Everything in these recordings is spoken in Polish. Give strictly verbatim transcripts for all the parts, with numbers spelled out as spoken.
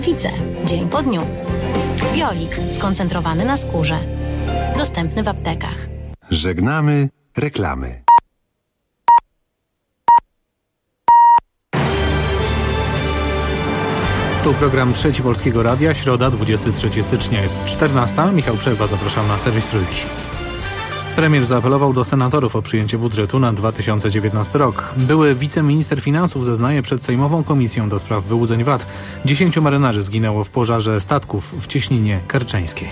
Widzę, dzień po dniu. Biolik skoncentrowany na skórze. Dostępny w aptekach. Żegnamy reklamy. Tu program Trzeci Polskiego Radia, środa, dwudziestego trzeciego stycznia, jest czternasta. Michał Przerwa, zapraszam na serwis Trójki. Premier zaapelował do senatorów o przyjęcie budżetu na dwa tysiące dziewiętnasty rok. Były wiceminister finansów zeznaje przed Sejmową Komisją do Spraw Wyłudzeń V A T. Dziesięciu marynarzy zginęło w pożarze statków w Cieśninie Kerczeńskiej.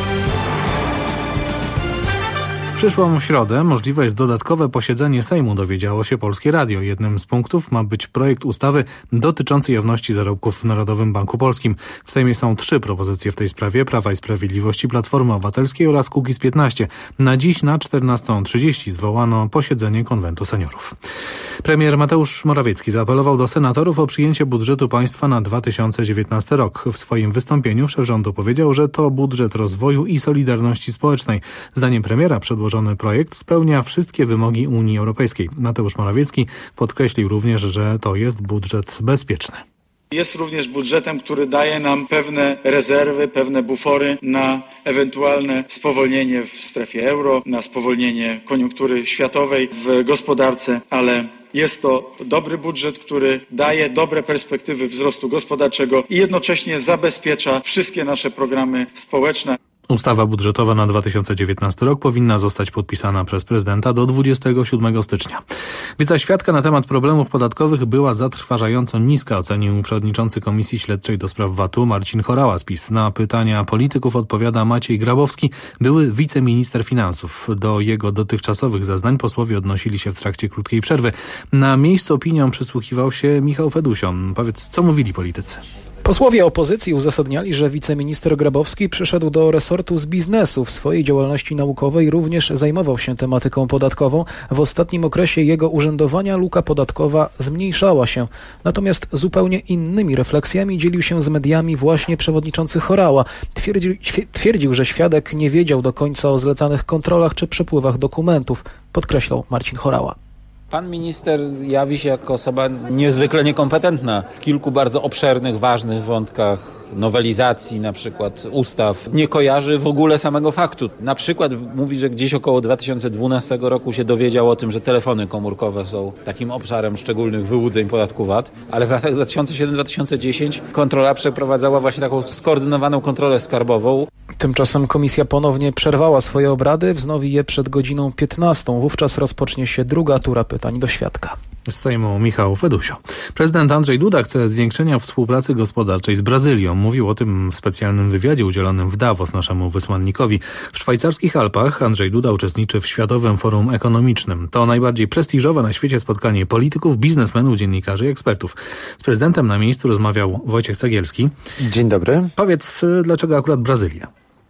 W przyszłą środę możliwe jest dodatkowe posiedzenie Sejmu, dowiedziało się Polskie Radio. Jednym z punktów ma być projekt ustawy dotyczący jawności zarobków w Narodowym Banku Polskim. W Sejmie są trzy propozycje w tej sprawie: Prawa i Sprawiedliwości, Platformy Obywatelskiej oraz Kukiz piętnaście. Na dziś na czternastą trzydzieści zwołano posiedzenie Konwentu Seniorów. Premier Mateusz Morawiecki zaapelował do senatorów o przyjęcie budżetu państwa na dwa tysiące dziewiętnasty rok. W swoim wystąpieniu szef rządu powiedział, że to budżet rozwoju i solidarności społecznej. Zdaniem premiera przedłożony projekt spełnia wszystkie wymogi Unii Europejskiej. Mateusz Morawiecki podkreślił również, że to jest budżet bezpieczny. Jest również budżetem, który daje nam pewne rezerwy, pewne bufory na ewentualne spowolnienie w strefie euro, na spowolnienie koniunktury światowej w gospodarce, ale jest to dobry budżet, który daje dobre perspektywy wzrostu gospodarczego i jednocześnie zabezpiecza wszystkie nasze programy społeczne. Ustawa budżetowa na dwa tysiące dziewiętnasty rok powinna zostać podpisana przez prezydenta do dwudziestego siódmego stycznia. Wiedza świadka na temat problemów podatkowych była zatrważająco niska, ocenił przewodniczący Komisji Śledczej do spraw V A T u Marcin Horała z PiS. Na pytania polityków odpowiada Maciej Grabowski, były wiceminister finansów. Do jego dotychczasowych zeznań posłowie odnosili się w trakcie krótkiej przerwy. Na miejscu opiniom przysłuchiwał się Michał Fedusio. Powiedz, co mówili politycy? Posłowie opozycji uzasadniali, że wiceminister Grabowski przyszedł do resortu z biznesu. W swojej działalności naukowej również zajmował się tematyką podatkową. W ostatnim okresie jego urzędowania luka podatkowa zmniejszała się. Natomiast zupełnie innymi refleksjami dzielił się z mediami właśnie przewodniczący Horała. Twierdził, twierdził, że świadek nie wiedział do końca o zlecanych kontrolach czy przepływach dokumentów, podkreślał Marcin Horała. Pan minister jawi się jako osoba niezwykle niekompetentna w kilku bardzo obszernych, ważnych wątkach nowelizacji, na przykład ustaw. Nie kojarzy w ogóle samego faktu. Na przykład mówi, że gdzieś około dwa tysiące dwunastego roku się dowiedział o tym, że telefony komórkowe są takim obszarem szczególnych wyłudzeń podatku V A T, ale w latach dwa tysiące siódmy do dwa tysiące dziesiątego kontrola przeprowadzała właśnie taką skoordynowaną kontrolę skarbową. Tymczasem komisja ponownie przerwała swoje obrady, wznowi je przed godziną piętnastą. Wówczas rozpocznie się druga tura pytań do świadka. Z Sejmu Michał Fedusio. Prezydent Andrzej Duda chce zwiększenia współpracy gospodarczej z Brazylią. Mówił o tym w specjalnym wywiadzie udzielonym w Davos naszemu wysłannikowi. W szwajcarskich Alpach Andrzej Duda uczestniczy w Światowym Forum Ekonomicznym. To najbardziej prestiżowe na świecie spotkanie polityków, biznesmenów, dziennikarzy i ekspertów. Z prezydentem na miejscu rozmawiał Wojciech Cegielski. Dzień dobry. Powiedz, dlaczego akurat Brazylia?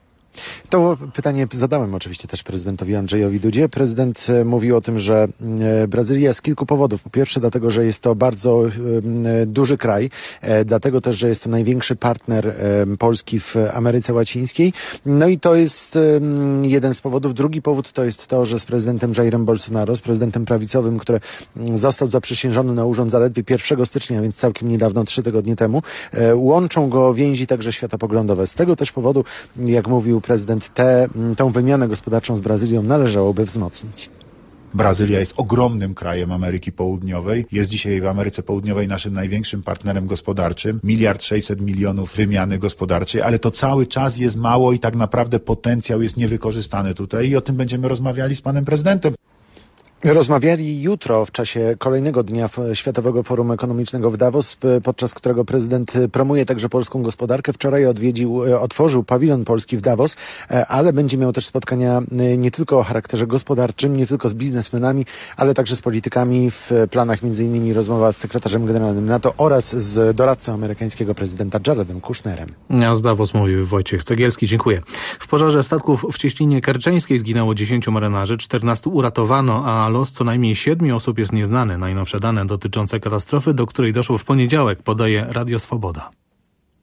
To pytanie zadałem oczywiście też prezydentowi Andrzejowi Dudzie. Prezydent mówił o tym, że Brazylia z kilku powodów. Po pierwsze dlatego, że jest to bardzo duży kraj, dlatego też, że jest to największy partner Polski w Ameryce Łacińskiej. No i to jest jeden z powodów. Drugi powód to jest to, że z prezydentem Jairem Bolsonaro, z prezydentem prawicowym, który został zaprzysiężony na urząd zaledwie pierwszego stycznia, więc całkiem niedawno, trzy tygodnie temu, łączą go więzi także światopoglądowe. Z tego też powodu, jak mówił prezydent, tę tą wymianę gospodarczą z Brazylią należałoby wzmocnić. Brazylia jest ogromnym krajem Ameryki Południowej. Jest dzisiaj w Ameryce Południowej naszym największym partnerem gospodarczym. Miliard sześćset milionów wymiany gospodarczej, ale to cały czas jest mało i tak naprawdę potencjał jest niewykorzystany tutaj i o tym będziemy rozmawiali z panem prezydentem. Rozmawiali jutro w czasie kolejnego dnia Światowego Forum Ekonomicznego w Davos, podczas którego prezydent promuje także polską gospodarkę. Wczoraj odwiedził, otworzył pawilon polski w Davos, ale będzie miał też spotkania nie tylko o charakterze gospodarczym, nie tylko z biznesmenami, ale także z politykami. W planach między innymi rozmowa z sekretarzem generalnym NATO oraz z doradcą amerykańskiego prezydenta Jaredem Kushnerem. A z Davos mówił Wojciech Cegielski. Dziękuję. W pożarze statków w Cieśninie Kerczeńskiej zginęło dziesięciu marynarzy, czternastu uratowano, a los co najmniej siedmiu osób jest nieznany. Najnowsze dane dotyczące katastrofy, do której doszło w poniedziałek, podaje Radio Swoboda.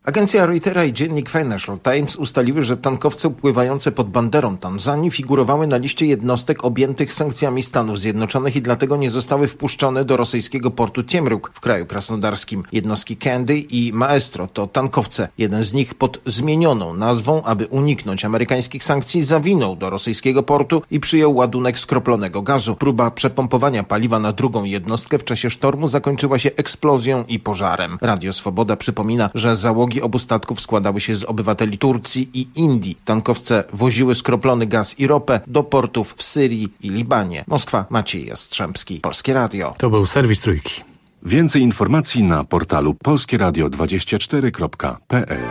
Agencja Reutera i dziennik Financial Times ustaliły, że tankowce pływające pod banderą Tanzanii figurowały na liście jednostek objętych sankcjami Stanów Zjednoczonych i dlatego nie zostały wpuszczone do rosyjskiego portu Tiemruk w kraju krasnodarskim. Jednostki Candy i Maestro to tankowce. Jeden z nich pod zmienioną nazwą, aby uniknąć amerykańskich sankcji, zawinął do rosyjskiego portu i przyjął ładunek skroplonego gazu. Próba przepompowania paliwa na drugą jednostkę w czasie sztormu zakończyła się eksplozją i pożarem. Radio Swoboda przypomina, że załogi obu statków składały się z obywateli Turcji i Indii. Tankowce woziły skroplony gaz i ropę do portów w Syrii i Libanie. Moskwa, Maciej Jastrzębski, Polskie Radio. To był serwis Trójki. Więcej informacji na portalu polskie radio dwadzieścia cztery kropka p l.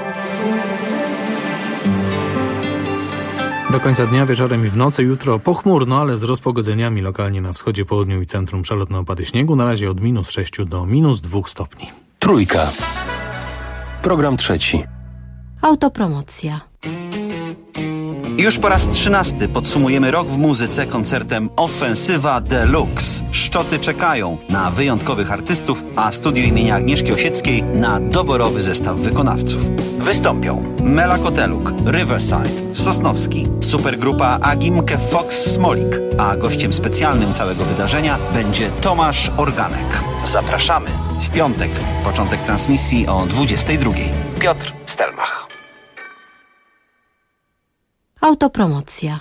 Do końca dnia, wieczorem i w nocy, jutro pochmurno, ale z rozpogodzeniami lokalnie na wschodzie, południu i centrum przelotne opady śniegu. Na razie od minus sześciu do minus dwóch stopni. Trójka. Program trzeci. Autopromocja. Już po raz trzynasty podsumujemy rok w muzyce koncertem Ofensywa Deluxe. Szczoty czekają na wyjątkowych artystów, a studio imienia Agnieszki Osieckiej na doborowy zestaw wykonawców. Wystąpią Mela Koteluk, Riverside, Sosnowski, supergrupa Agimke Fox Smolik, a gościem specjalnym całego wydarzenia będzie Tomasz Organek. Zapraszamy w piątek, początek transmisji o dwudziestej drugiej. Piotr Stelmach. Autopromocja.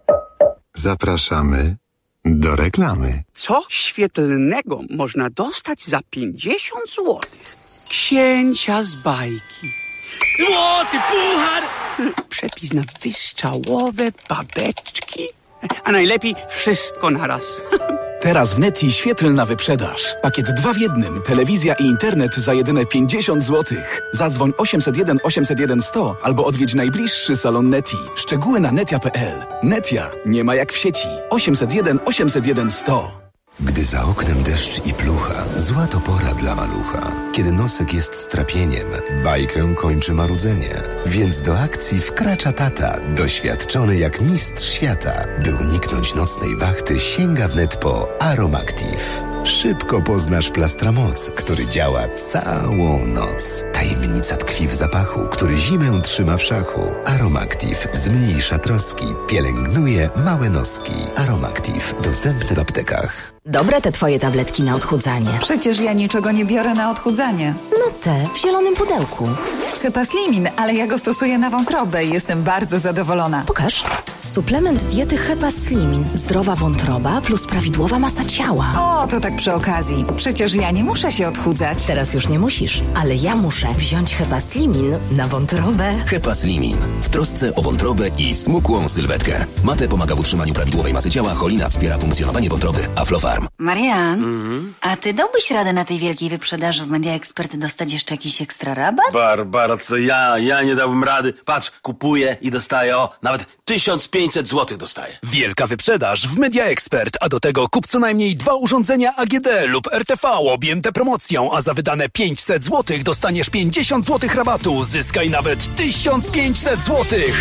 Zapraszamy do reklamy. Co świetlnego można dostać za pięćdziesiąt złotych? Księcia z bajki. Złoty puchar! Przepis na wystrzałowe babeczki. A najlepiej wszystko naraz. Teraz w Neti świetlna wyprzedaż. Pakiet dwa w jednym. Telewizja i internet za jedyne pięćdziesiąt złotych. Zadzwoń osiemset jeden osiemset jeden sto albo odwiedź najbliższy salon Neti. Szczegóły na netia kropka p l. Netia. Nie ma jak w sieci. osiemset jeden osiemset jeden sto. Gdy za oknem deszcz i plucha, zła to pora dla malucha. Kiedy nosek jest strapieniem, bajkę kończy marudzenie. Więc do akcji wkracza tata, doświadczony jak mistrz świata. By uniknąć nocnej wachty, sięga wnet po Aromactive. Szybko poznasz Plastramoc, który działa całą noc. Tajemnica tkwi w zapachu, który zimę trzyma w szachu. Aromactive zmniejsza troski, pielęgnuje małe noski. Aromactive dostępny w aptekach. Dobre te twoje tabletki na odchudzanie. Przecież ja niczego nie biorę na odchudzanie. No te, w zielonym pudełku. Hepaslimin, ale ja go stosuję na wątrobę i jestem bardzo zadowolona. Pokaż. Suplement diety Hepaslimin. Zdrowa wątroba plus prawidłowa masa ciała. O, to tak przy okazji. Przecież ja nie muszę się odchudzać. Teraz już nie musisz, ale ja muszę wziąć Hepaslimin na wątrobę. Hepaslimin. W trosce o wątrobę i smukłą sylwetkę. Mate pomaga w utrzymaniu prawidłowej masy ciała, cholina wspiera funkcjonowanie wątroby, Aflofarm. Marian, mm-hmm. a ty dałbyś radę na tej wielkiej wyprzedaży w Media Expert dostać jeszcze jakiś ekstra rabat? Barbara, co ja? Ja nie dałbym rady. Patrz, kupuję i dostaję o nawet tysiąc pięćset złotych dostaję. Wielka wyprzedaż w Media Expert, a do tego kup co najmniej dwa urządzenia A G D lub R T V objęte promocją, a za wydane pięćset złotych dostaniesz pięćdziesiąt złotych rabatu. Zyskaj nawet tysiąc pięćset złotych.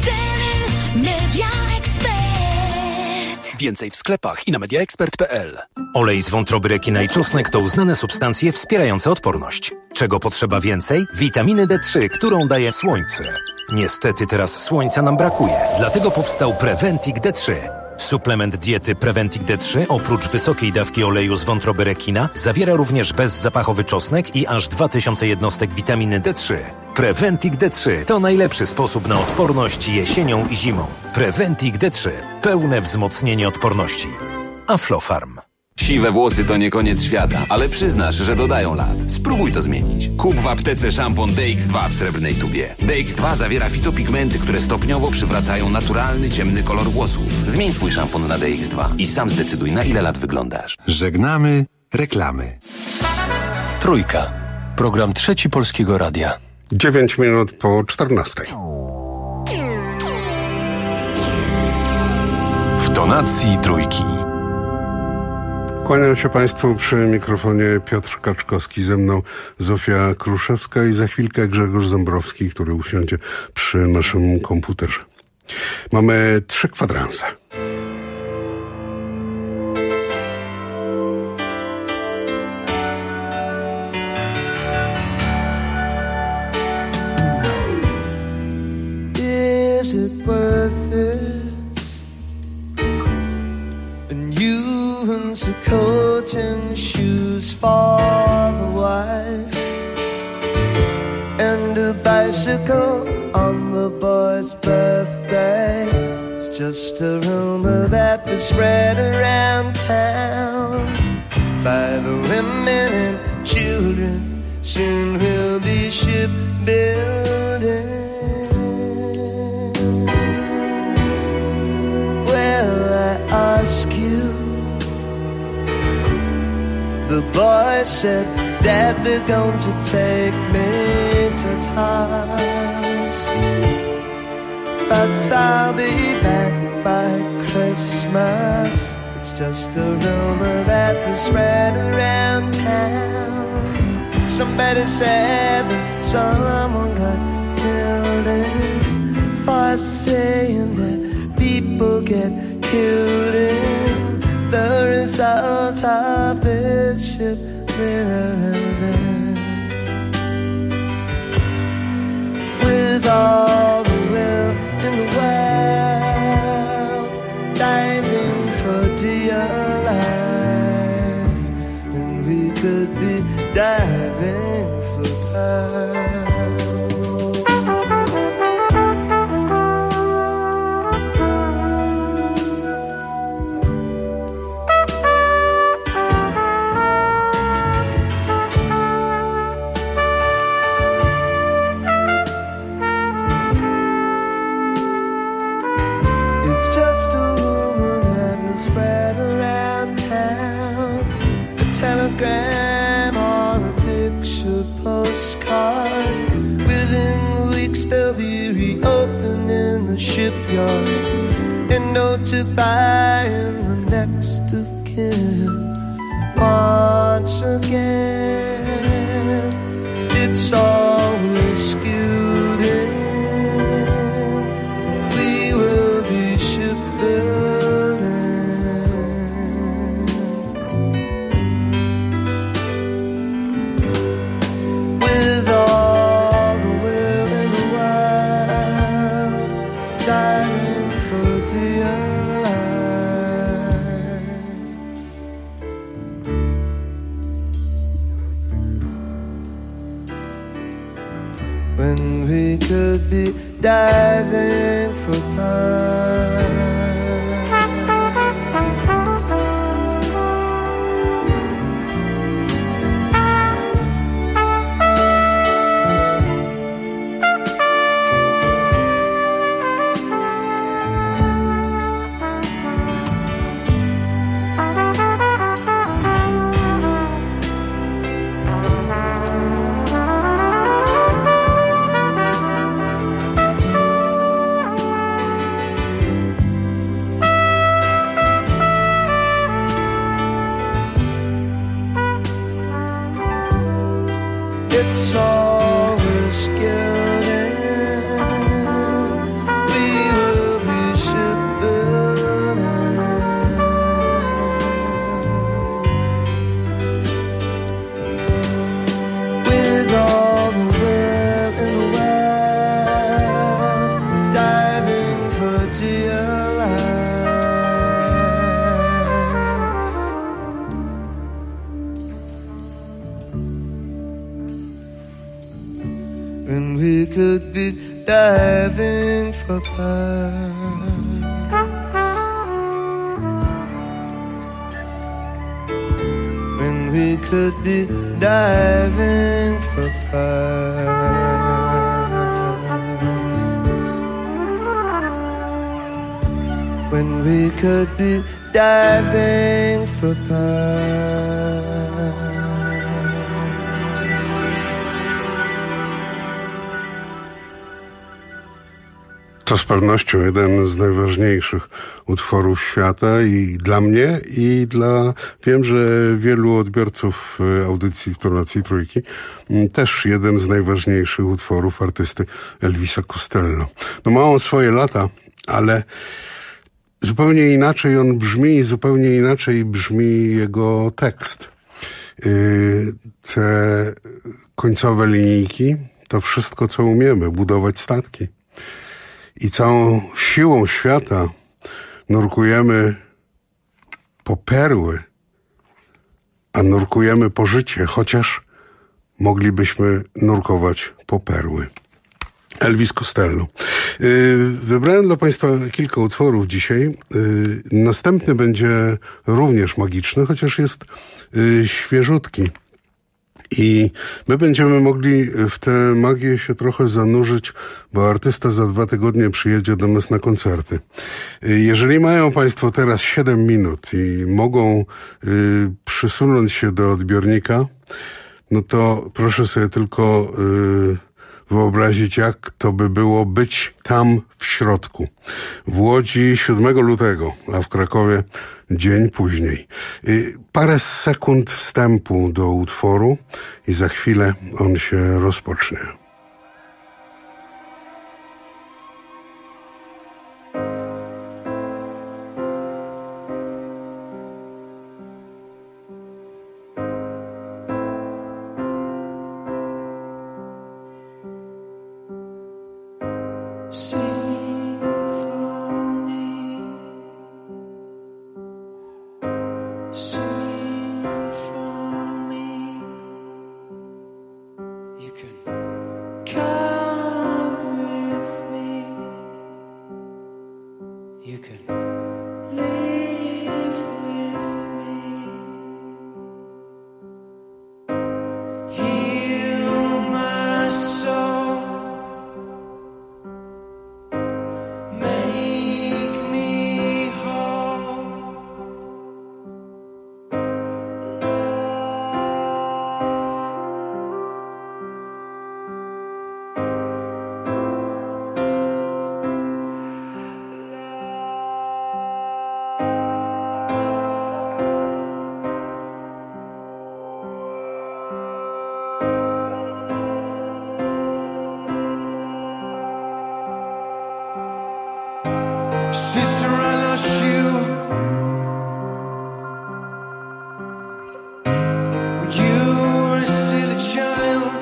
Media Expert. Więcej w sklepach i na media expert kropka p l. Olej z wątroby rekina i czosnek to uznane substancje wspierające odporność. Czego potrzeba więcej? Witaminy D trzy, którą daje słońce. Niestety teraz słońca nam brakuje, dlatego powstał Preventic D trzy. Suplement diety Preventic D trzy oprócz wysokiej dawki oleju z wątroby rekina zawiera również bezzapachowy czosnek i aż dwa tysiące jednostek witaminy D trzy. Preventic D trzy to najlepszy sposób na odporność jesienią i zimą. Preventic D trzy. Pełne wzmocnienie odporności. Aflofarm. Siwe włosy to nie koniec świata, ale przyznasz, że dodają lat. Spróbuj to zmienić. Kup w aptece szampon D X dwa w srebrnej tubie. D X dwa zawiera fitopigmenty, które stopniowo przywracają naturalny, ciemny kolor włosów. Zmień swój szampon na D X dwa i sam zdecyduj, na ile lat wyglądasz. Żegnamy reklamy. Trójka. Program trzeci Polskiego Radia. Dziewięć minut po czternastej. W tonacji trójki. Kłaniam się Państwu, przy mikrofonie Piotr Kaczkowski, ze mną Zofia Kruszewska i za chwilkę Grzegorz Ząbrowski, który usiądzie przy naszym komputerze. Mamy trzy kwadranse. is it worth it? And you and the coat and shoes for the wife, and a bicycle on the boy's birthday. It's just a rumor that was spread around town by the women and children. Soon we'll be shipbuilding. Well, I ask you, the boy said, Dad, they're going to take me to task, but I'll be back by Christmas. It's just a rumor that was spread around town. Somebody said that someone got killed in for saying that people get killed in the result of this shipbuilding. With all the will in the world, diving for dear life, and we could be diving for pearls. It's just a rumor that will spread around town, a telegram or a picture postcard. Within weeks they'll be reopening the shipyard and notifying the next of kin. Once again, it's always skilled in. We will be shipbuilding. With all the will in the world, diving for dear life. When we could be diving for pearls. It's always skilled in. We will be shipbuilding. With all the will in the world, diving for dear life. And we could be diving for pearls. When we could be diving for pearls. When we could be diving for pearls. To z pewnością jeden z najważniejszych utworów świata i dla mnie, i dla, wiem, że wielu odbiorców audycji w tonacji Trójki, też jeden z najważniejszych utworów artysty Elvisa Costello. No ma on swoje lata, ale zupełnie inaczej on brzmi, zupełnie inaczej brzmi jego tekst. Te końcowe linijki to wszystko, co umiemy, budować statki. i całą siłą świata nurkujemy po perły, a nurkujemy po życie, chociaż moglibyśmy nurkować po perły. Elvis Costello. Wybrałem dla Państwa kilka utworów dzisiaj. Następny będzie również magiczny, chociaż jest świeżutki. I my będziemy mogli w tę magię się trochę zanurzyć, bo artysta za dwa tygodnie przyjedzie do nas na koncerty. Jeżeli mają Państwo teraz siedem minut i mogą y, przysunąć się do odbiornika, no to proszę sobie tylko y, wyobrazić, jak to by było być tam w środku. W Łodzi siódmego lutego, a w Krakowie dzień później. Y, parę sekund wstępu do utworu i za chwilę on się rozpocznie. Sister, I lost you when you were still a child,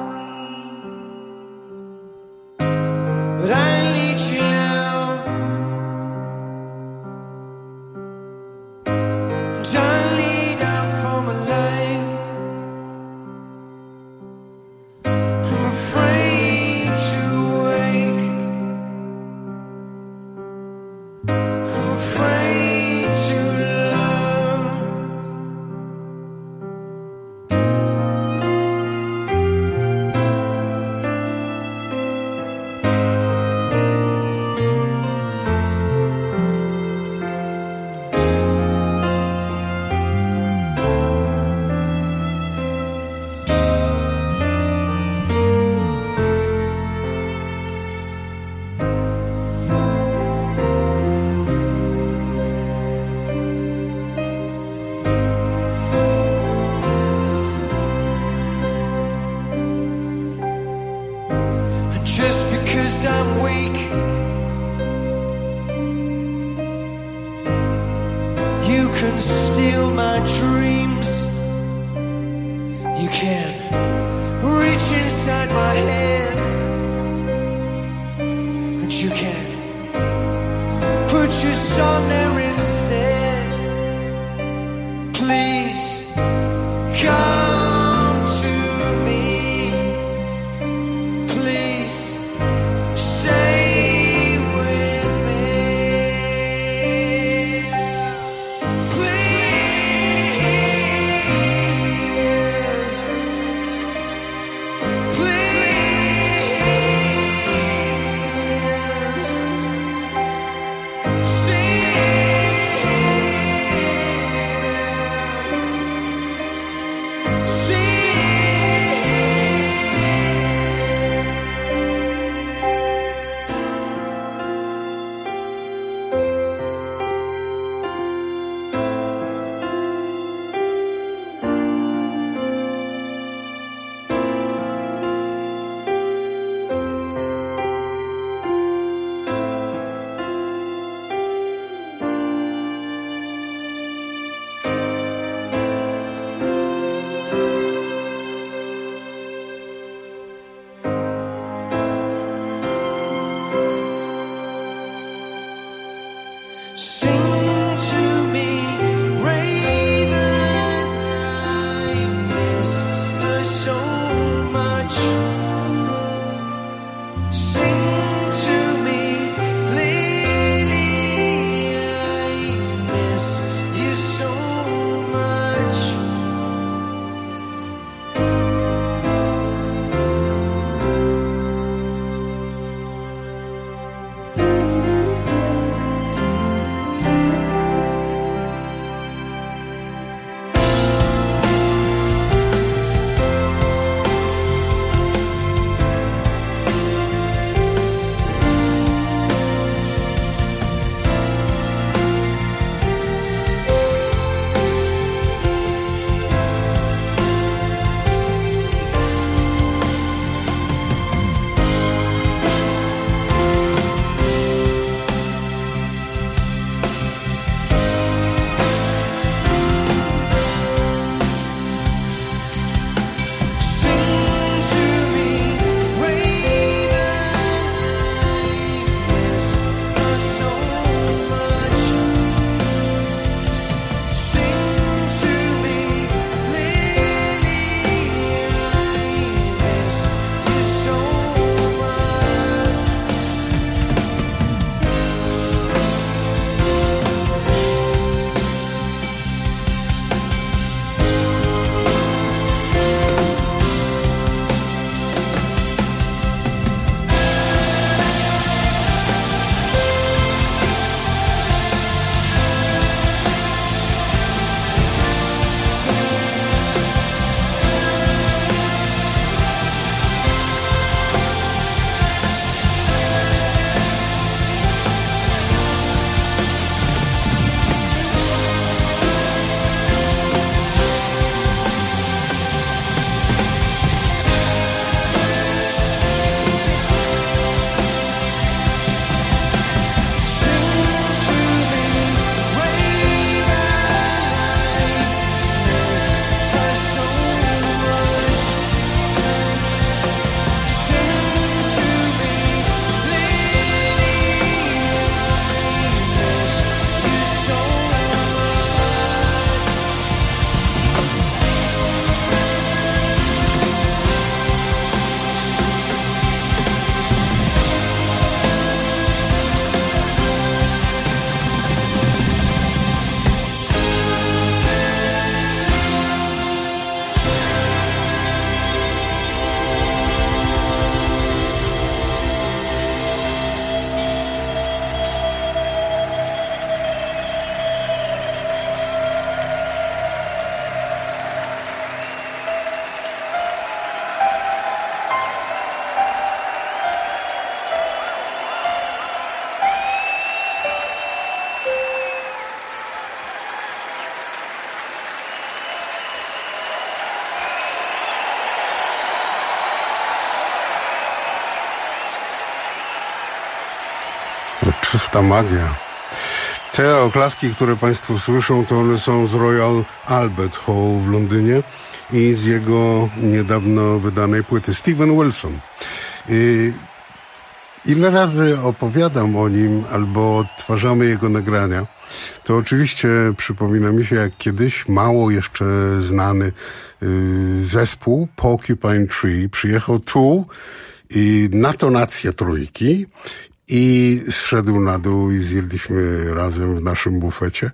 but I need you now, and I lead out for my life. I'm afraid to wake, I'm afraid to love. And just because I'm weak, you can steal my dreams. You can reach inside my head, and you can put your song there instead. Please come to me. Please stay with me. Please, please. Sing to me, Raven, I miss her so much. Sing to me, Lily, I miss you so much. Czysta magia. Te oklaski, które Państwo słyszą, to one są z Royal Albert Hall w Londynie i z jego niedawno wydanej płyty Steven Wilson. I ile razy opowiadam o nim albo odtwarzamy jego nagrania, to oczywiście przypomina mi się, jak kiedyś mało jeszcze znany y, zespół Porcupine Tree przyjechał tu i na tonację trójki i zszedł na dół i zjedliśmy razem w naszym bufecie.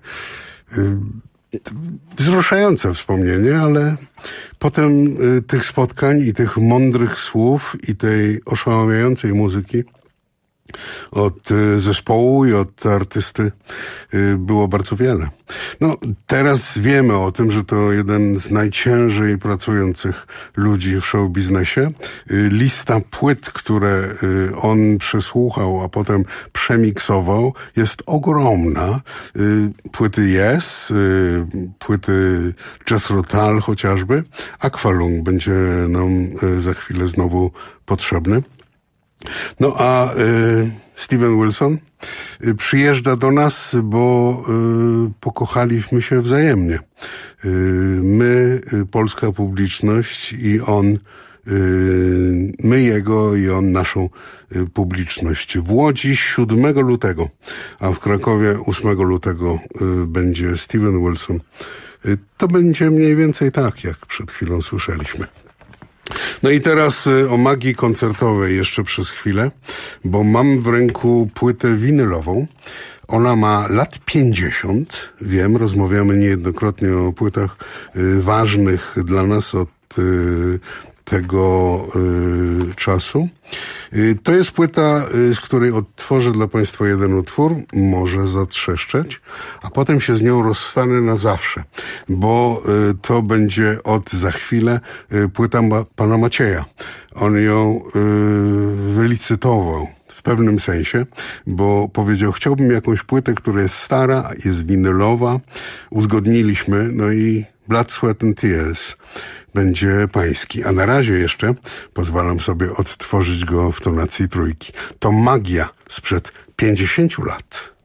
Wzruszające wspomnienie, ale potem tych spotkań i tych mądrych słów i tej oszałamiającej muzyki od zespołu i od artysty było bardzo wiele. No, teraz wiemy o tym, że to jeden z najciężej pracujących ludzi w show biznesie. Lista płyt, które on przesłuchał, a potem przemiksował, jest ogromna. Płyty Yes, płyty Jethro Tull chociażby. Aqualung będzie nam za chwilę znowu potrzebny. No a y, Steven Wilson y, przyjeżdża do nas, bo y, pokochaliśmy się wzajemnie. Y, my, y, polska publiczność i on my jego i on naszą publiczność. W Łodzi siódmego lutego, a w Krakowie ósmego lutego będzie Steven Wilson. To będzie mniej więcej tak, jak przed chwilą słyszeliśmy. No i teraz o magii koncertowej jeszcze przez chwilę, bo mam w ręku płytę winylową. Ona ma lat pięćdziesiąt, wiem, rozmawiamy niejednokrotnie o płytach y, ważnych dla nas od y, tego y, czasu. Y, to jest płyta, y, z której odtworzę dla Państwa jeden utwór, może zatrzeszczeć, a potem się z nią rozstanę na zawsze, bo y, to będzie od za chwilę y, płyta ma, pana Macieja. On ją y, wylicytował w pewnym sensie, bo powiedział, chciałbym jakąś płytę, która jest stara, jest winylowa, uzgodniliśmy, no i Blood, Sweat and Tears będzie pański. A na razie jeszcze pozwalam sobie odtworzyć go w tonacji trójki. To magia sprzed pięćdziesięciu lat.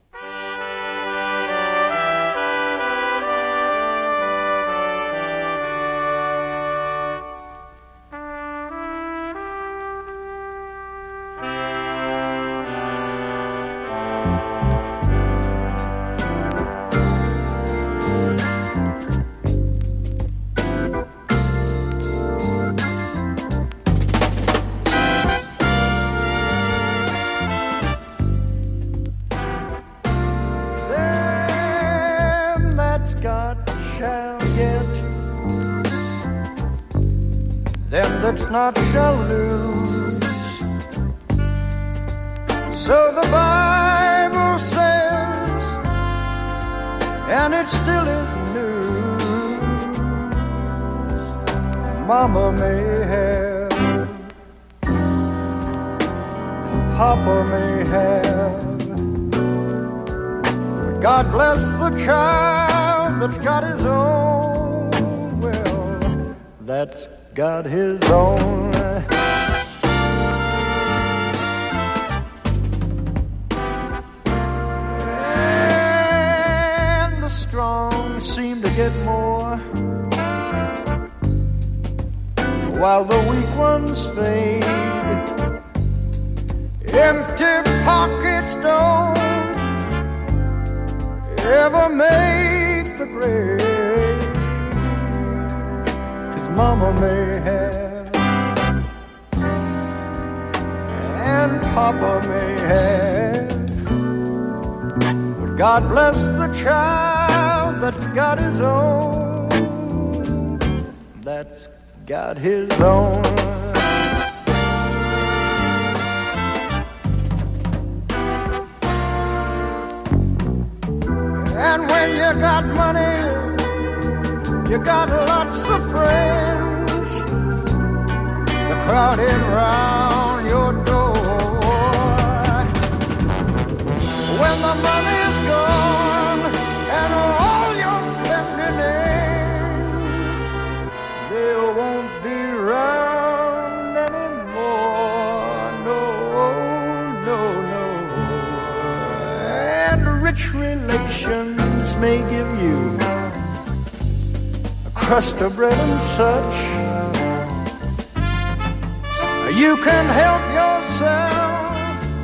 Not shall lose. So the Bible says, and it still is news. Mama may have, Papa may have, but God bless the child that's got his own. Well, that's got his own. And the strong seem to get more, while the weak ones fade. Empty pockets don't ever make the grade. Mama may have, and Papa may have, but God bless the child that's got his own, that's got his own. And when you got money, you got lots of friends crowding round your door. When the money's gone and all your spending ends, they won't be round anymore. No, no, no. And rich relations may give you crust of bread and such. You can help yourself,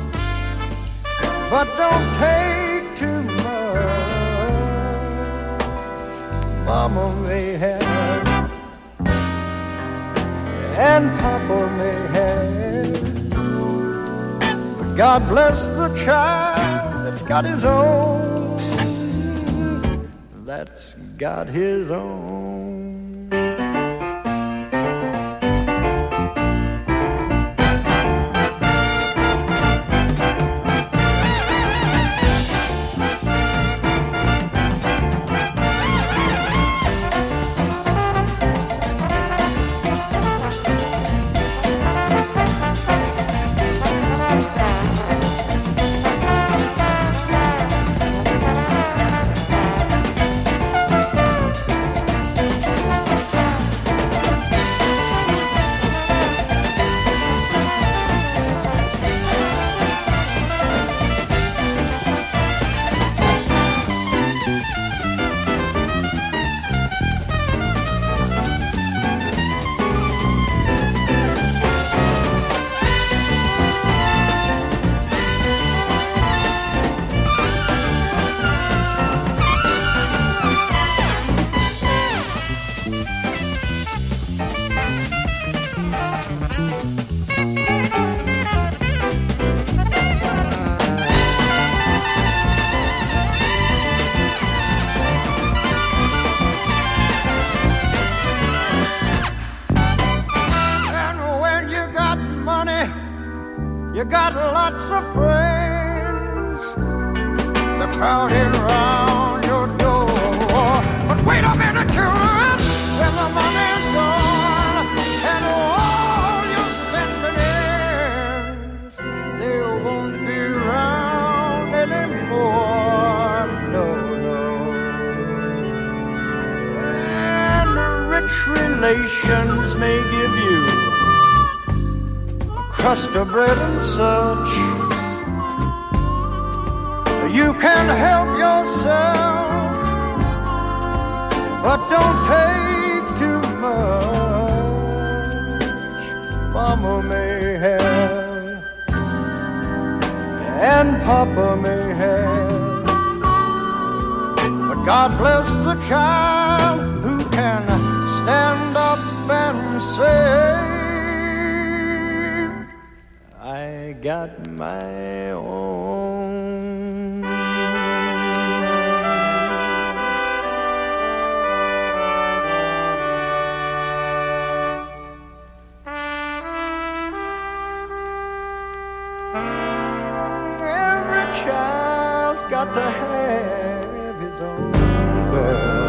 but don't take too much. Mama may have, and Papa may have, but God bless the child that's got his own, that's got his own. You got lots of friends, they're crowding round your door. But wait a minute, children, when the money's gone and all your spending ends, they won't be around anymore. No, no. And rich relations may give you crust of bread and such. You can help yourself, but don't take too much. Mama may have, and Papa may have, but God bless the child who can stand up and say, I got my own. Every child's got to have his own bell.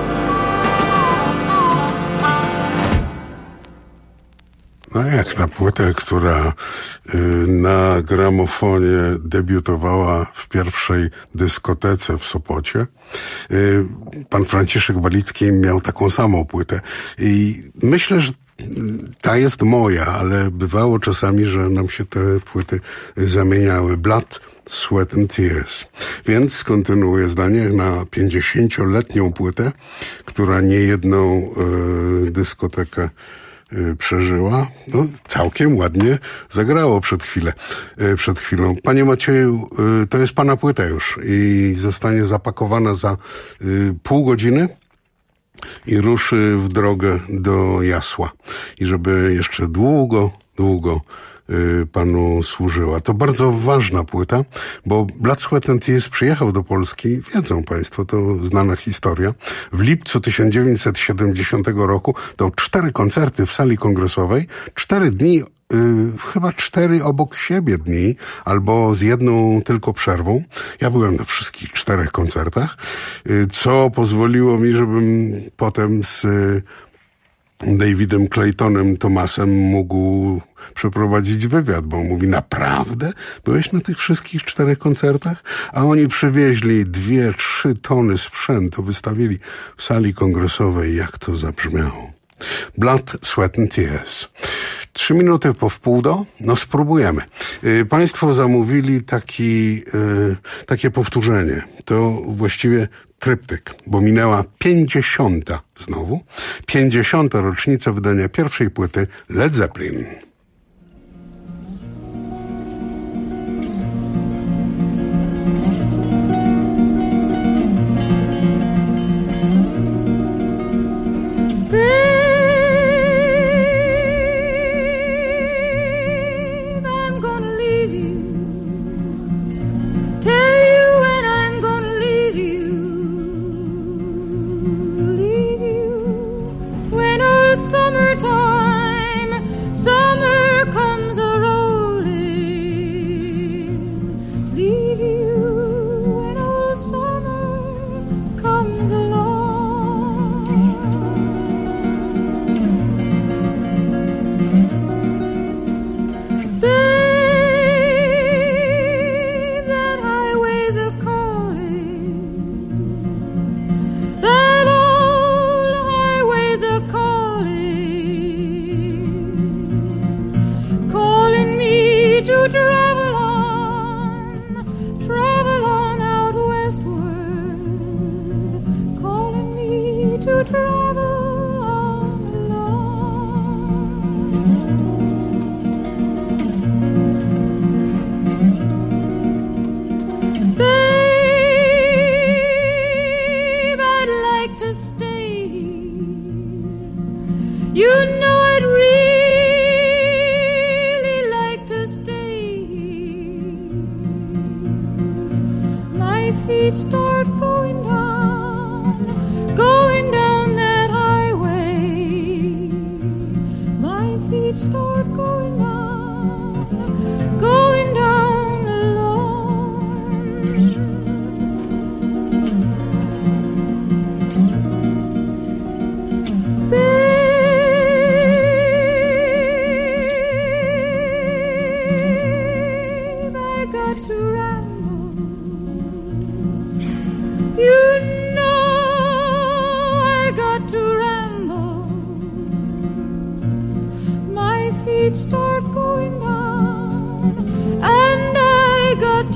No jak na płytę, która y, na gramofonie debiutowała w pierwszej dyskotece w Sopocie. Y, pan Franciszek Walicki miał taką samą płytę i myślę, że ta jest moja, ale bywało czasami, że nam się te płyty zamieniały. Blood, Sweat and Tears. Więc kontynuuję zdanie na pięćdziesięcioletnią płytę, która niejedną y, dyskotekę przeżyła. No, całkiem ładnie zagrało przed chwilę, przed chwilą. Panie Macieju, to jest pana płyta już i zostanie zapakowana za pół godziny i ruszy w drogę do Jasła. I żeby jeszcze długo, długo panu służyła. To bardzo ważna płyta, bo Blood, Sweat and Tears przyjechał do Polski, wiedzą państwo, to znana historia. W lipcu tysiąc dziewięćset siedemdziesiątego roku dał cztery koncerty w sali kongresowej, cztery dni, yy, chyba cztery obok siebie dni, albo z jedną tylko przerwą. Ja byłem na wszystkich czterech koncertach, yy, co pozwoliło mi, żebym potem z yy, Davidem Claytonem Thomasem mógł przeprowadzić wywiad, bo on mówi, naprawdę? Byłeś na tych wszystkich czterech koncertach? A oni przywieźli dwie, trzy tony sprzętu, wystawili w sali kongresowej. Jak to zabrzmiało? Blood, Sweat and Tears. Trzy minuty po wpół do? No spróbujemy. Yy, państwo zamówili taki, yy, takie powtórzenie. To właściwie tryptyk, bo minęła pięćdziesiąta znowu, pięćdziesiąta rocznica wydania pierwszej płyty Led Zeppelin. Go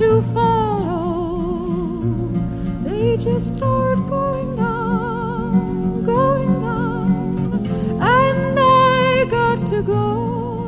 to follow. They just start going down, going down, and I got to go.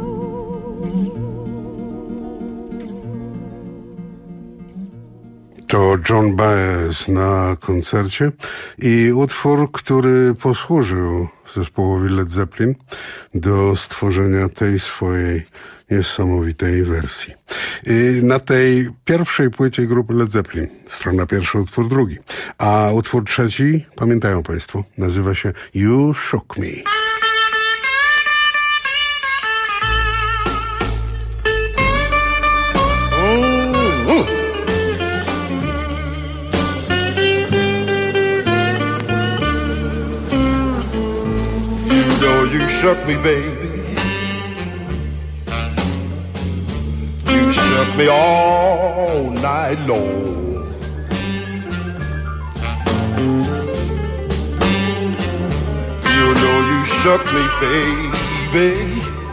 To John Baez na koncercie i utwór, który posłużył zespołowi Led Zeppelin do stworzenia tej swojej niesamowitej wersji. I na tej pierwszej płycie grupy Led Zeppelin, strona pierwsza, utwór drugi, a utwór trzeci, pamiętają Państwo, nazywa się You Shook Me. You shook me, baby. You shook me all night long. You know you shook me, baby.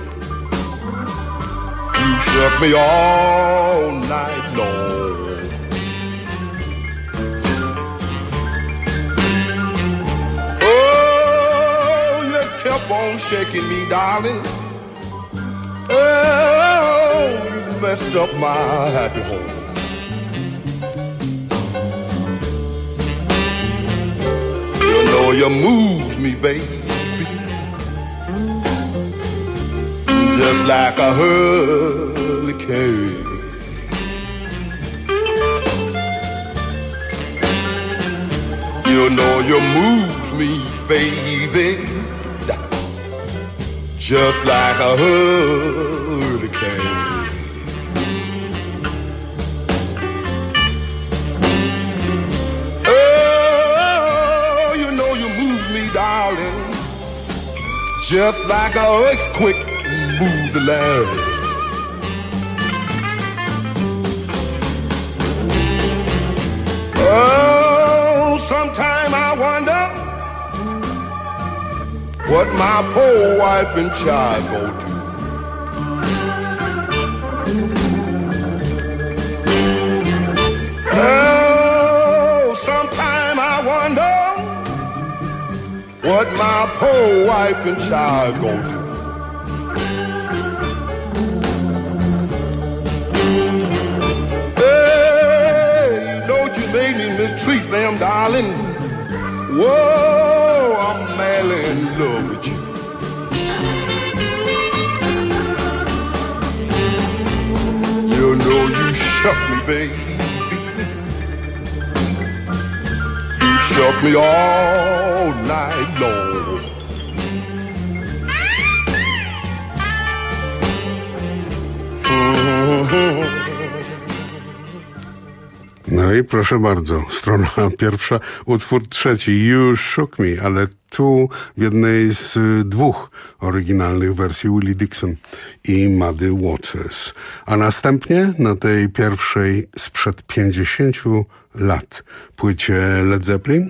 You shook me all night long. Kept on shaking me, darling. Oh, you messed up my happy home. You know you moves me, baby, just like a hurricane. You know you moves me, baby, just like a hurricane. Oh, you know you move me, darling, just like a earthquake move the land. Oh, sometime I wonder what my poor wife and child gon' do. Oh, sometime I wonder what my poor wife and child gon' do. Hey, you know you made me mistreat them, darling. Whoa, I'm madly in love with you. You know you shook me, baby. You shook me all night long. Mm-hmm. No i proszę bardzo, strona pierwsza, utwór trzeci, You Shook Me, ale tu w jednej z dwóch oryginalnych wersji Willie Dixon i Muddy Waters. A następnie na tej pierwszej sprzed pięćdziesięciu lat płycie Led Zeppelin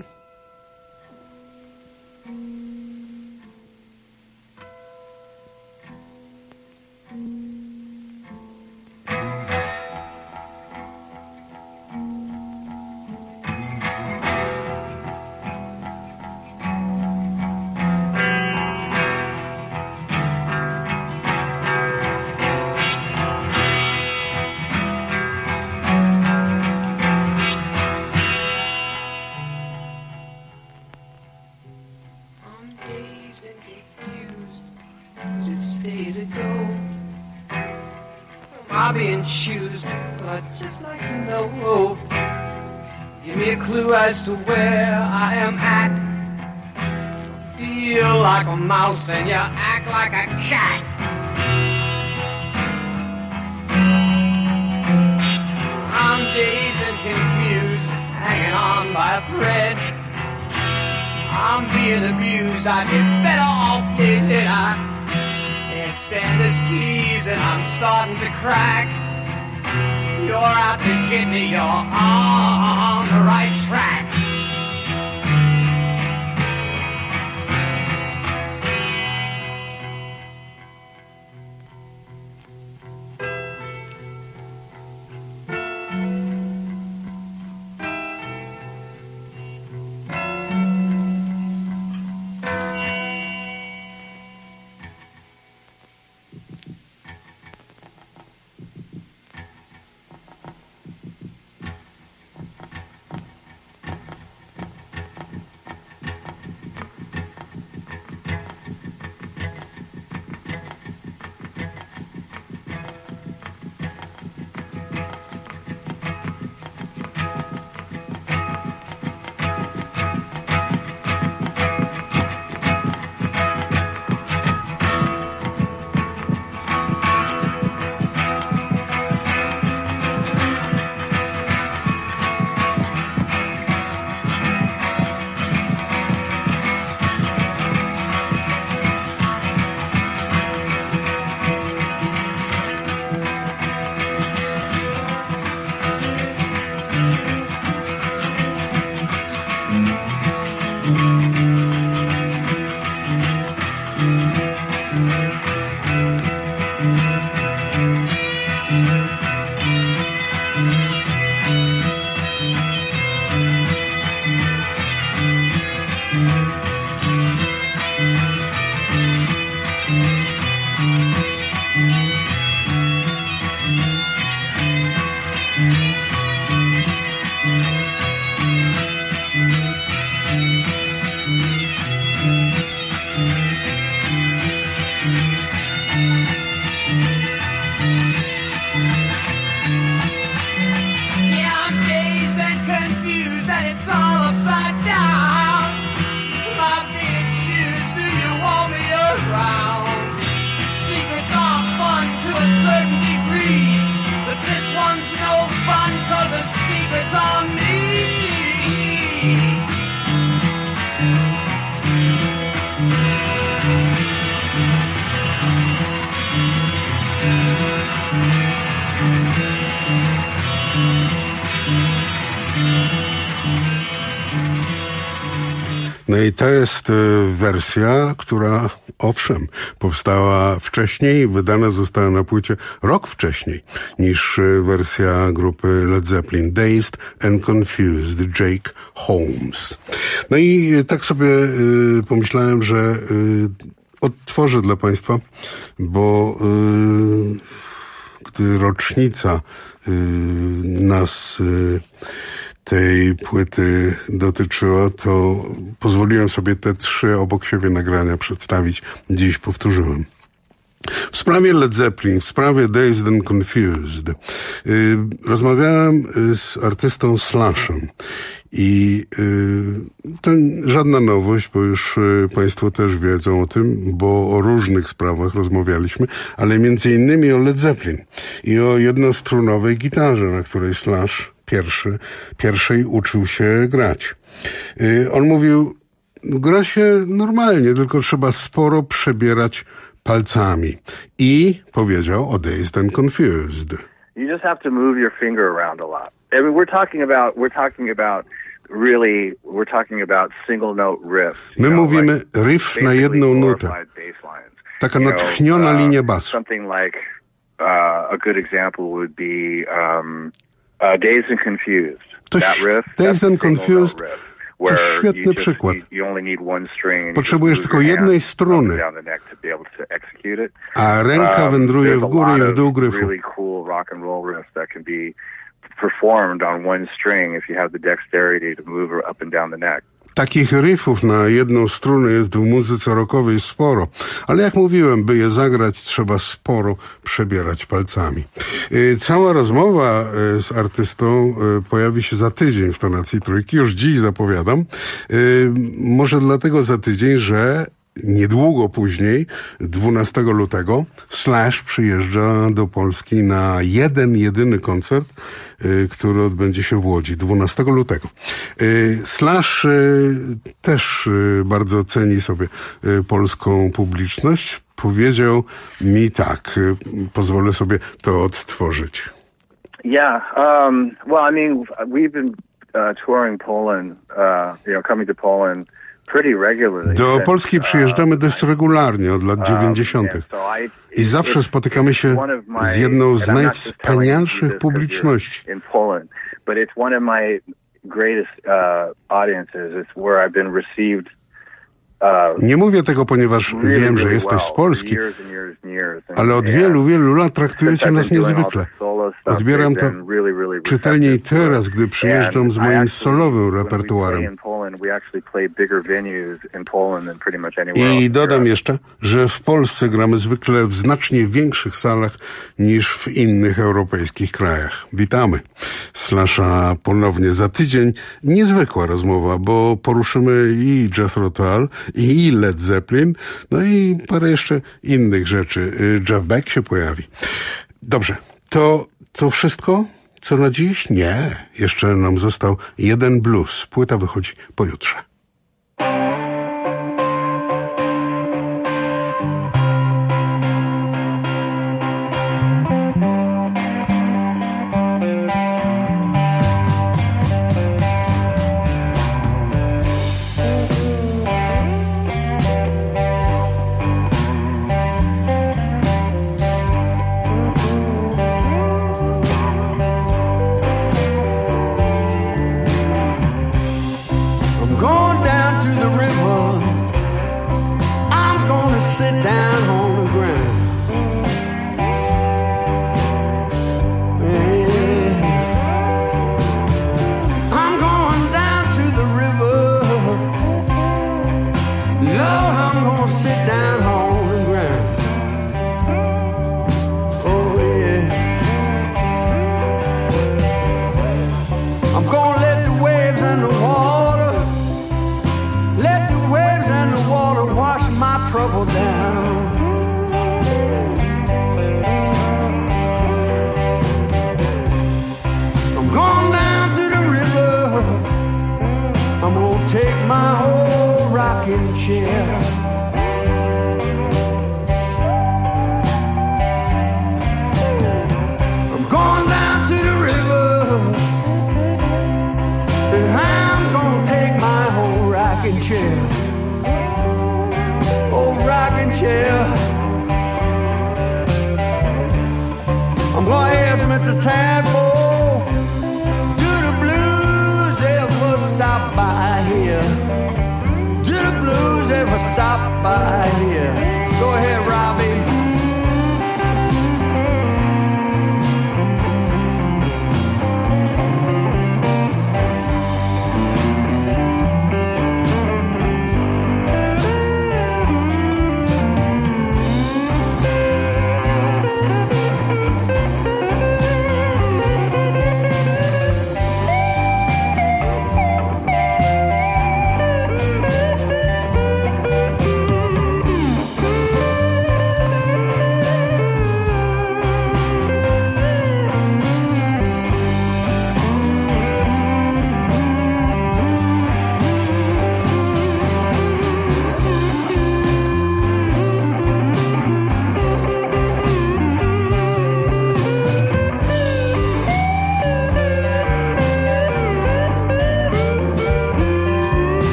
as to where I am at. Feel like a mouse and you act like a cat. I'm dazed and confused, hanging on by a thread. I'm being abused, I'd be better off dead. I can't stand this tease and I'm starting to crack. You're out to get me, you're on the right track. No i to jest wersja, która owszem, powstała wcześniej, wydana została na płycie rok wcześniej niż wersja grupy Led Zeppelin. Dazed and Confused, Jake Holmes. No i tak sobie y, pomyślałem, że y, odtworzę dla Państwa, bo y, gdy rocznica y, nas y, tej płyty dotyczyła, to pozwoliłem sobie te trzy obok siebie nagrania przedstawić. Dziś powtórzyłem. W sprawie Led Zeppelin, w sprawie Dazed and Confused yy, rozmawiałem z artystą Slashem i yy, to żadna nowość, bo już yy, Państwo też wiedzą o tym, bo o różnych sprawach rozmawialiśmy, ale między innymi o Led Zeppelin i o jednostrunowej gitarze, na której Slash pierwszy, pierwszej uczył się grać. Yy, on mówił, gra się normalnie, tylko trzeba sporo przebierać palcami. I powiedział o Dazed and Confused. You just have to move your finger around a lot. I mean, we're talking about, we're talking about really, we're talking about single note riffs. My know, mówimy like riff na jedną nutę. Taka natchniona uh, linia basu. Something like uh, a good example would be um, uh, Dazed and Confused. To That riff, Dazed and Confused to świetny przykład. Potrzebujesz tylko jednej struny, a ręka wędruje w górę i w dół gryfu. Takich riffów na jedną strunę jest w muzyce rockowej sporo, ale jak mówiłem, by je zagrać, trzeba sporo przebierać palcami. Cała rozmowa z artystą pojawi się za tydzień w Tonacji Trójki, już dziś zapowiadam. Może dlatego za tydzień, że niedługo później, dwunastego lutego, Slash przyjeżdża do Polski na jeden, jedyny koncert, y, który odbędzie się w Łodzi, dwunastego lutego. Y, Slash y, też y, bardzo ceni sobie y, polską publiczność. Powiedział mi tak, y, pozwolę sobie to odtworzyć. Yeah, um, well, I mean, we've been uh, touring Poland, uh, you know, coming to Poland do Polski przyjeżdżamy dość regularnie od lat dziewięćdziesiątych i zawsze spotykamy się z jedną z najwspanialszych publiczności. Nie mówię tego, ponieważ wiem, że jesteś z Polski, ale od wielu, wielu lat traktujecie nas niezwykle. Odbieram to czytelniej teraz, gdy przyjeżdżam z moim solowym repertuarem. I dodam jeszcze, że w Polsce gramy zwykle w znacznie większych salach niż w innych europejskich krajach. Witamy Slasha ponownie za tydzień. Niezwykła rozmowa, bo poruszymy i Jethro Tull, i Led Zeppelin, no i parę jeszcze innych rzeczy. Jeff Beck się pojawi. Dobrze, to to wszystko, co na dziś? Nie. Jeszcze nam został jeden blues. Płyta wychodzi pojutrze. Going down to the river. Mister Tadpole, do the blues ever stop by here? Do the blues ever stop by here? Go ahead, Robbie.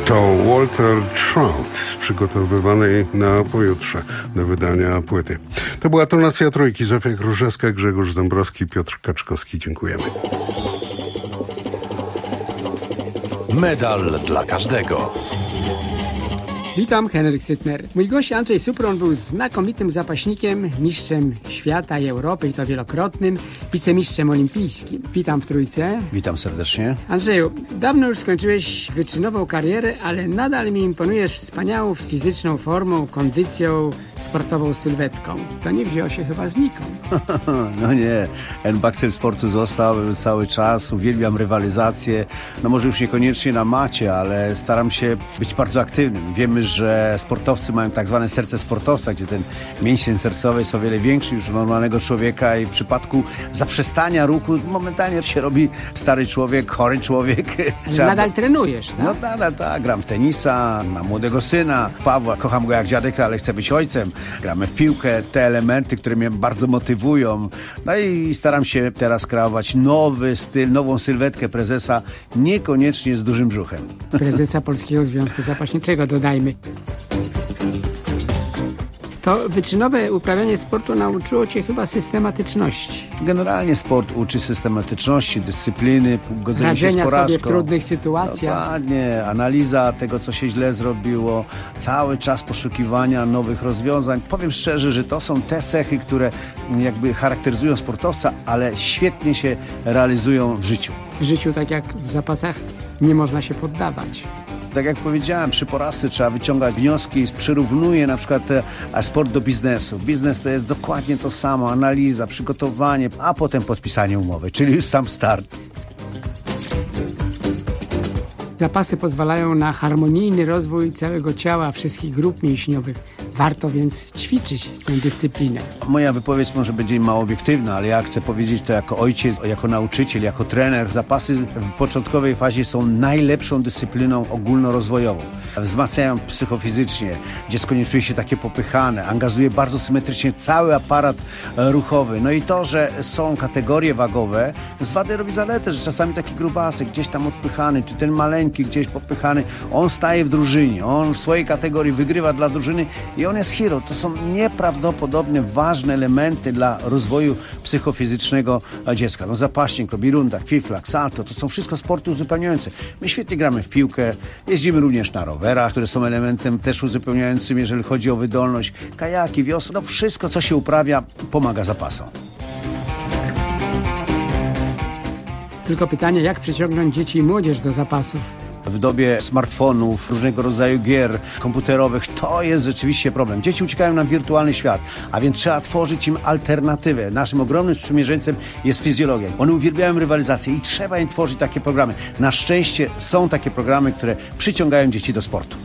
To Walter Trout z przygotowywanej na pojutrze do wydania płyty. To była tonacja trójki. Zofia Kruszewska, Grzegorz Dąbrowski, Piotr Kaczkowski. Dziękujemy. Medal dla każdego. Witam, Henryk Sytner. Mój gość Andrzej Supron był znakomitym zapaśnikiem, mistrzem świata i Europy, i to wielokrotnym, wicemistrzem olimpijskim. Witam w Trójce. Witam serdecznie. Andrzeju, dawno już skończyłeś wyczynową karierę, ale nadal mi imponujesz wspaniałą fizyczną formą, kondycją, sportową sylwetką. To nie wzięło się chyba znikąd. No nie, N-Baxter sportu został cały czas, uwielbiam rywalizację, no może już niekoniecznie na macie, ale staram się być bardzo aktywnym. Wiemy, że sportowcy mają tak zwane serce sportowca, gdzie ten mięsień sercowy jest o wiele większy już normalnego człowieka i w przypadku zaprzestania ruchu momentalnie się robi stary człowiek, chory człowiek. Ale Trzeba... nadal trenujesz, tak? No nadal tak, gram w tenisa, mam młodego syna, Pawła, kocham go jak dziadek, ale chcę być ojcem. Gramy w piłkę, te elementy, które mnie bardzo motywują. No i staram się teraz kreować nowy styl, nową sylwetkę prezesa, niekoniecznie z dużym brzuchem. Prezesa Polskiego Związku Zapaśniczego, dodajmy. To wyczynowe uprawianie sportu nauczyło cię chyba systematyczności. Generalnie sport uczy systematyczności, dyscypliny, godzenia się z porażką. Radzenia sobie w trudnych sytuacjach. Dokładnie, analiza tego, co się źle zrobiło, cały czas poszukiwania nowych rozwiązań. Powiem szczerze, że to są te cechy, które jakby charakteryzują sportowca, ale świetnie się realizują w życiu. W życiu, tak jak w zapasach, nie można się poddawać. Tak jak powiedziałem, przy porażce trzeba wyciągać wnioski, przyrównuję na przykład e, sport do biznesu. Biznes to jest dokładnie to samo, analiza, przygotowanie, a potem podpisanie umowy, czyli już sam start. Zapasy pozwalają na harmonijny rozwój całego ciała, wszystkich grup mięśniowych. Warto więc ćwiczyć tę dyscyplinę. Moja wypowiedź może będzie mało obiektywna, ale ja chcę powiedzieć to jako ojciec, jako nauczyciel, jako trener. Zapasy w początkowej fazie są najlepszą dyscypliną ogólnorozwojową. Wzmacniają psychofizycznie. Dziecko nie czuje się takie popychane. Angażuje bardzo symetrycznie cały aparat ruchowy. No i to, że są kategorie wagowe, z wady robi zaletę, że czasami taki grubasek gdzieś tam odpychany, czy ten maleńki gdzieś popychany, on staje w drużynie. On w swojej kategorii wygrywa dla drużyny i on jest hero. To są nieprawdopodobnie ważne elementy dla rozwoju psychofizycznego dziecka. No zapaśnik, robi rundach, fiflak, salto, to są wszystko sporty uzupełniające. My świetnie gramy w piłkę, jeździmy również na rowerach, które są elementem też uzupełniającym, jeżeli chodzi o wydolność, kajaki, wiosło, no wszystko, co się uprawia, pomaga zapasom. Tylko pytanie, jak przyciągnąć dzieci i młodzież do zapasów? W dobie smartfonów, różnego rodzaju gier komputerowych, to jest rzeczywiście problem. Dzieci uciekają na wirtualny świat, a więc trzeba tworzyć im alternatywę. Naszym ogromnym sprzymierzeńcem jest fizjologia. One uwielbiają rywalizację i trzeba im tworzyć takie programy. Na szczęście są takie programy, które przyciągają dzieci do sportu.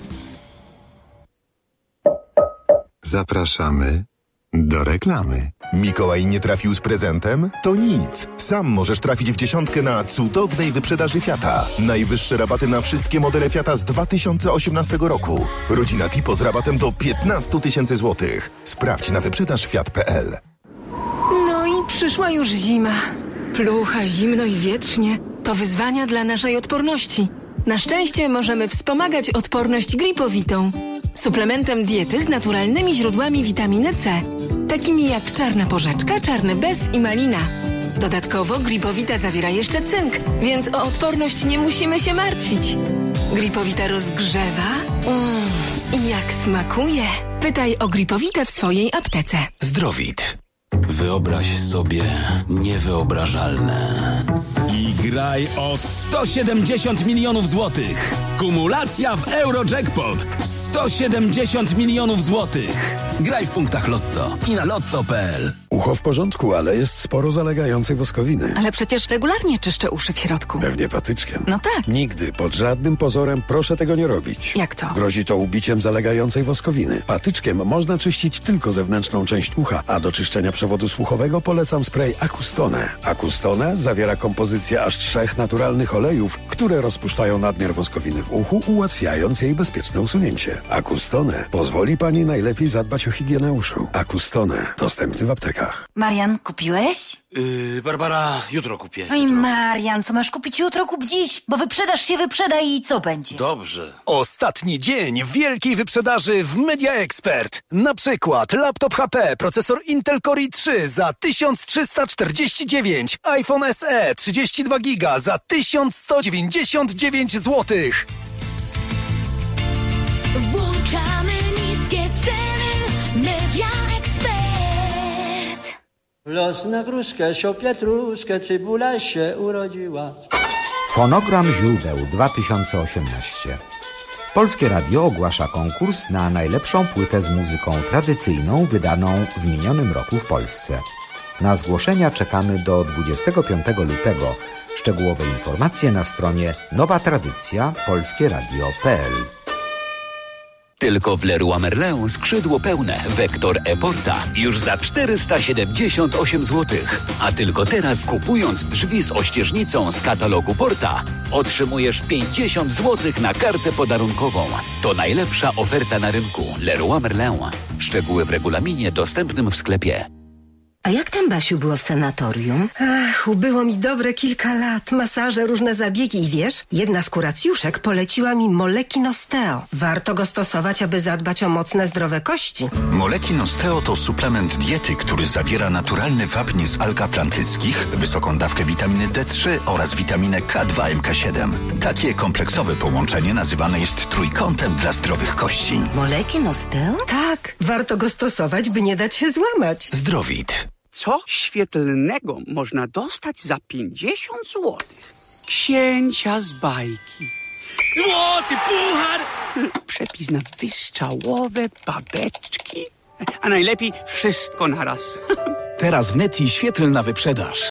Zapraszamy do reklamy. Mikołaj nie trafił z prezentem? To nic. Sam możesz trafić w dziesiątkę na cudownej wyprzedaży Fiata. Najwyższe rabaty na wszystkie modele Fiata z dwa tysiące osiemnastego roku. Rodzina Tipo z rabatem do piętnaście tysięcy złotych. Sprawdź na wyprzedaż fiat kropka p l. No i przyszła już zima. Plucha, zimno i wietrznie. To wyzwania dla naszej odporności. Na szczęście możemy wspomagać odporność Gripowitą. Suplementem diety z naturalnymi źródłami witaminy C, takimi jak czarna porzeczka, czarny bez i malina. Dodatkowo Gripowita zawiera jeszcze cynk, więc o odporność nie musimy się martwić. Gripowita rozgrzewa mm, i jak smakuje. Pytaj o Gripowitę w swojej aptece. Zdrowit. Wyobraź sobie niewyobrażalne. I graj o sto siedemdziesiąt milionów złotych. Kumulacja w Eurojackpot. sto siedemdziesiąt milionów złotych. Graj w punktach Lotto i na lotto kropka p l. Ucho w porządku, ale jest sporo zalegającej woskowiny. Ale przecież regularnie czyszczę uszy w środku. Pewnie patyczkiem. No tak. Nigdy, pod żadnym pozorem proszę tego nie robić. Jak to? Grozi to ubiciem zalegającej woskowiny. Patyczkiem można czyścić tylko zewnętrzną część ucha, a do czyszczenia przewodu słuchowego polecam spray Acustone. Acustone zawiera kompozycję aż trzech naturalnych olejów, które rozpuszczają nadmiar woskowiny w uchu, ułatwiając jej bezpieczne usunięcie. Acustone pozwoli pani najlepiej zadbać o higienę uszu. Acustone dostępny w aptekach. Marian, kupiłeś? Yy, Barbara, jutro kupię. Oj, Marian, co masz kupić jutro, kup dziś, bo wyprzedaż się wyprzeda i co będzie? Dobrze. Ostatni dzień wielkiej wyprzedaży w Media Expert. Na przykład laptop H P, procesor Intel Core i trzy za tysiąc trzysta czterdzieści dziewięć, iPhone S E trzydzieści dwa giga za tysiąc sto dziewięćdziesiąt dziewięć złotych. Włączamy niskie ceny. Media Expert. Los na gruszkę, sio pietruszkę, cebula się urodziła. Fonogram źródeł dwa tysiące osiemnaście. Polskie Radio ogłasza konkurs na najlepszą płytę z muzyką tradycyjną wydaną w minionym roku w Polsce. Na zgłoszenia czekamy do dwudziestego piątego lutego. Szczegółowe informacje na stronie nowa tradycja polskie radio kropka p l. Tylko w Leroy Merlin skrzydło pełne Vector e-Porta już za czterysta siedemdziesiąt osiem złotych. A tylko teraz, kupując drzwi z ościeżnicą z katalogu Porta, otrzymujesz pięćdziesiąt złotych na kartę podarunkową. To najlepsza oferta na rynku. Leroy Merlin. Szczegóły w regulaminie dostępnym w sklepie. A jak tam, Basiu, było w sanatorium? Ach, ubyło mi dobre kilka lat. Masaże, różne zabiegi i wiesz, jedna z kuracjuszek poleciła mi Moleki Nosteo. Warto go stosować, aby zadbać o mocne, zdrowe kości. Moleki Nosteo to suplement diety, który zawiera naturalny wapń z alg atlantyckich, wysoką dawkę witaminy D trzy oraz witaminę K dwa M K siedem. Takie kompleksowe połączenie nazywane jest trójkątem dla zdrowych kości. Moleki Nosteo? Tak, warto go stosować, by nie dać się złamać. Zdrowit. Co świetlnego można dostać za pięćdziesiąt złotych? Księcia z bajki. Złoty puchar! Przepis na wystrzałowe babeczki. A najlepiej wszystko naraz. Teraz w Neti świetlna wyprzedaż.